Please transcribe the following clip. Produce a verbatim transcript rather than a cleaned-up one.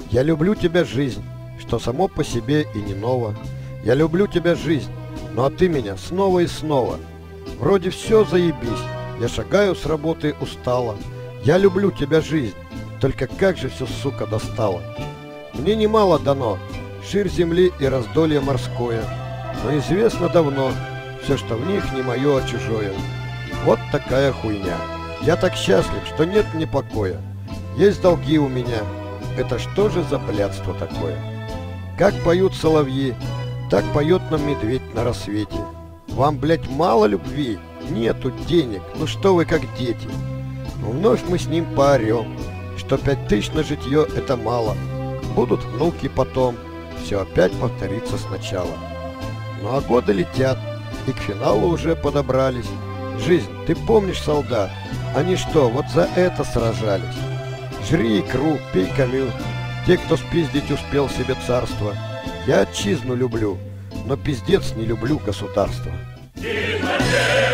Я люблю тебя, жизнь, что само по себе и не ново. Я люблю тебя, жизнь, ну а ты меня снова и снова. Вроде все заебись, я шагаю с работы устало. Я люблю тебя, жизнь, только как же все, сука, достало. Мне немало дано, ширь земли и раздолье морское, но известно давно, все, что в них не мое, а чужое. Вот такая хуйня. Я так счастлив, что нет мне покоя. Есть долги у меня. Это что же за блядство такое? Как поют соловьи, так поет нам медведь на рассвете. Вам, блядь, мало любви? Нету денег, ну что вы как дети. Но вновь мы с ним поорем, что пять тысяч на житье это мало. Будут внуки потом, все опять повторится сначала. Ну а годы летят, и к финалу уже подобрались. Жизнь, ты помнишь, солдат, они что, вот за это сражались? Жри икру, пей камю, те, кто спиздить успел себе царство. Я отчизну люблю, но пиздец не люблю государство. И